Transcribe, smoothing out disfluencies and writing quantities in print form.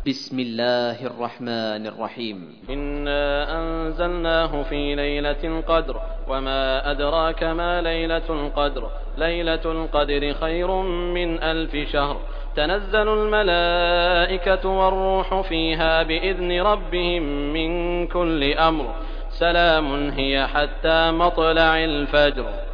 بسم الله الرحمن الرحيم. إنا أنزلناه في ليلة القدر وما أدراك ما ليلة القدر ليلة القدر خير من 1000 شهر تنزل الملائكة والروح فيها بإذن ربهم من كل أمر سلام هي حتى مطلع الفجر.